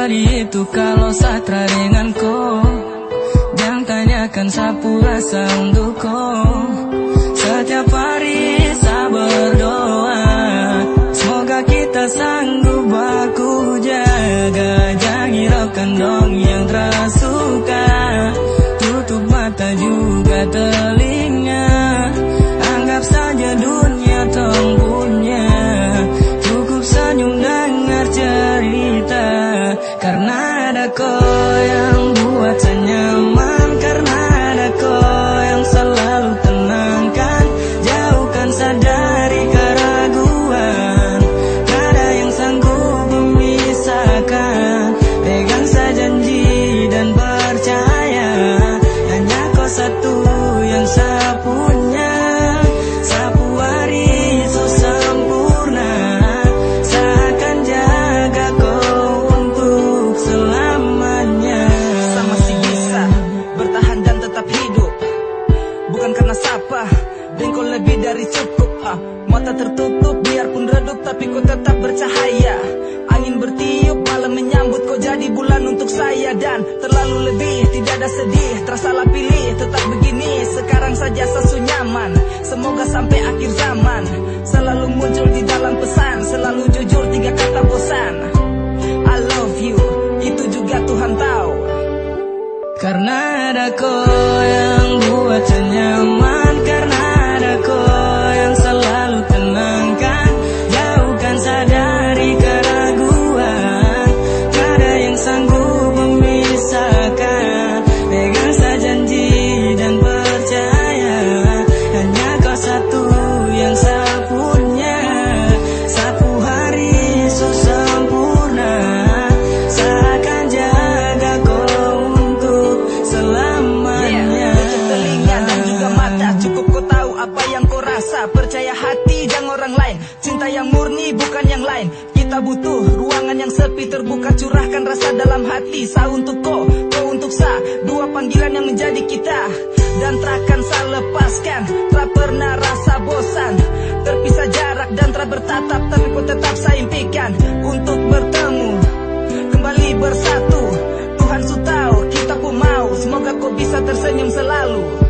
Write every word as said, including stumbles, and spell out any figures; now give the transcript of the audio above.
Jadi itu kalau satra dengan ko, jangan tanyakan sapu rasa untuk ko. Setiap hari saya berdoa, semoga kita sanggup baku jaga. Jangan hiraukan dong yang tersuka, tutup mata juga telinga. Anggap saja dunia tong punya, cukup senyum dengar cerita. Karena ada kau yang buat saya nyaman, karena ada kau yang selalu tenangkan, jauhkan saya dari keraguan. Tak ada yang sanggup memisahkan, pegang saya janji dan percaya, hanya kau satu yang saya punya. Sapu hari so sempurna, saya akan jaga kau untuk selamanya. Saya masih bisa bertahan dan tetap hidup, bukan karena sapa dan kau lebih dari cukup. ah, Mata tertutup biarpun redup, tapi kau tetap bercahaya. Angin bertiup malam menyambut, kau jadi bulan untuk saya. Dan terlalu lebih, tidak ada sedih, tersalah pilih, tetap begini. Sekarang saja sesu nyaman, semoga sampai akhir zaman. Selalu muncul di dalam pesan, selalu jujur tiga kata bosan. I love you, itu juga Tuhan tahu. Karena ada kau yang buat saya nyaman, karena ada kau yang selalu tenangkan, jauhkan saya dari keraguan. Tak ada yang sanggup memisahkan, pegang saya janji dan percaya, hanya kau satu yang saya punya. Sapu hari so sempurna, saya akan jaga kau untuk selamanya. Yeah, tutup telinga dan juga mata, cukup kau tahu apa yang kau rasa. Percaya hati jangan orang lain, cinta yang murni bukan yang lain. Kita butuh ruangan yang sepi, terbuka curahkan rasa dalam hati. Sa untuk kau, kau untuk sa, dua panggilan yang menjadi kita. Dan takkan sa lepaskan, tak pernah rasa bosan. Terpisah jarak dan tak bertatap, tapi kau tetap saya impikan untuk bertemu kembali bersatu. Tuhan su tahu, kita pun mau, semoga kau bisa tersenyum selalu.